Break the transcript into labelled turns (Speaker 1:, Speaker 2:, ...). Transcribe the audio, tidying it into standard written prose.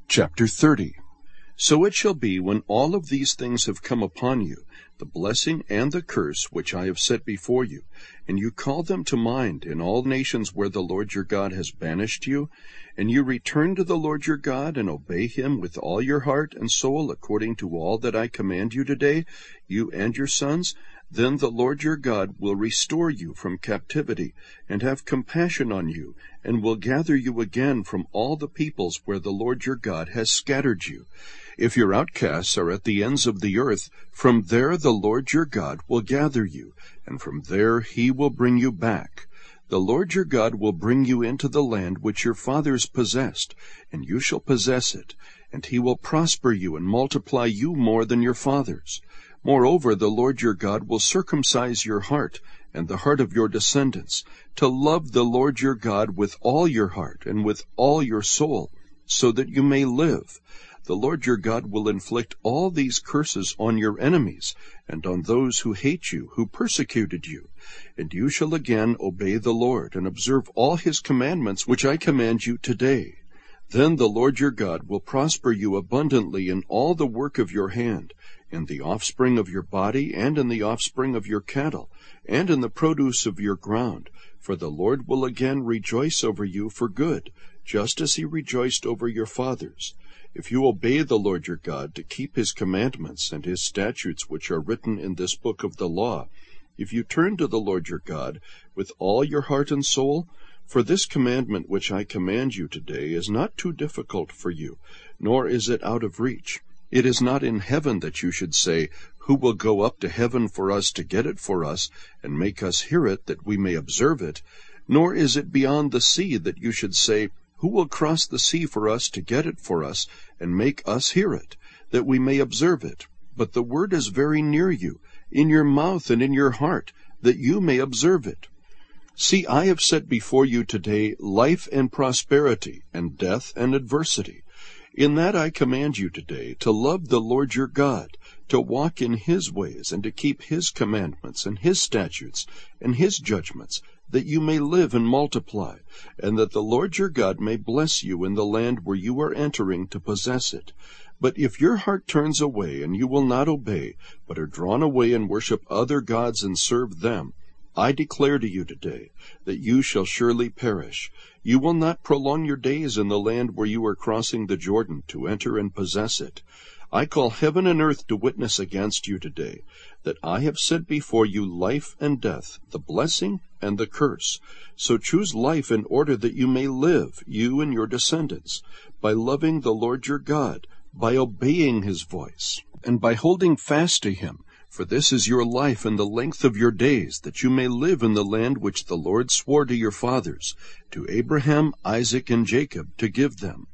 Speaker 1: Chapter 30. So it shall be, when all of these things have come upon you, the blessing and the curse which I have set before you, and you call them to mind in all nations where the Lord your God has banished you, and you return to the Lord your God, and obey him with all your heart and soul according to all that I command you today, you and your sons, then the Lord your God will restore you from captivity, and have compassion on you, and will gather you again from all the peoples where the Lord your God has scattered you. If your outcasts are at the ends of the earth, from there the Lord your God will gather you, and from there he will bring you back. The Lord your God will bring you into the land which your fathers possessed, and you shall possess it, and he will prosper you and multiply you more than your fathers. Moreover, the Lord your God will circumcise your heart and the heart of your descendants, to love the Lord your God with all your heart and with all your soul, so that you may live. The Lord your God will inflict all these curses on your enemies, and on those who hate you, who persecuted you. And you shall again obey the Lord, and observe all his commandments which I command you today. Then the Lord your God will prosper you abundantly in all the work of your hand, in the offspring of your body, and in the offspring of your cattle, and in the produce of your ground. For the Lord will again rejoice over you for good, just as he rejoiced over your fathers. If you obey the Lord your God to keep his commandments and his statutes which are written in this book of the law, if you turn to the Lord your God with all your heart and soul, for this commandment which I command you today is not too difficult for you, nor is it out of reach. It is not in heaven that you should say, who will go up to heaven for us to get it for us, and make us hear it, that we may observe it? Nor is it beyond the sea that you should say, who will cross the sea for us to get it for us, and make us hear it, that we may observe it? But the word is very near you, in your mouth and in your heart, that you may observe it. See, I have set before you today life and prosperity, and death and adversity. In that I command you today to love the Lord your God, to walk in his ways, and to keep his commandments and his statutes and his judgments, that you may live and multiply, and that the Lord your God may bless you in the land where you are entering to possess it. But if your heart turns away, and you will not obey, but are drawn away and worship other gods and serve them, I declare to you today that you shall surely perish. You will not prolong your days in the land where you are crossing the Jordan to enter and possess it. I call heaven and earth to witness against you today, that I have set before you life and death, the blessing and the curse. So choose life in order that you may live, you and your descendants, by loving the Lord your God, by obeying his voice, and by holding fast to him. For this is your life and the length of your days, that you may live in the land which the Lord swore to your fathers, to Abraham, Isaac, and Jacob, to give them.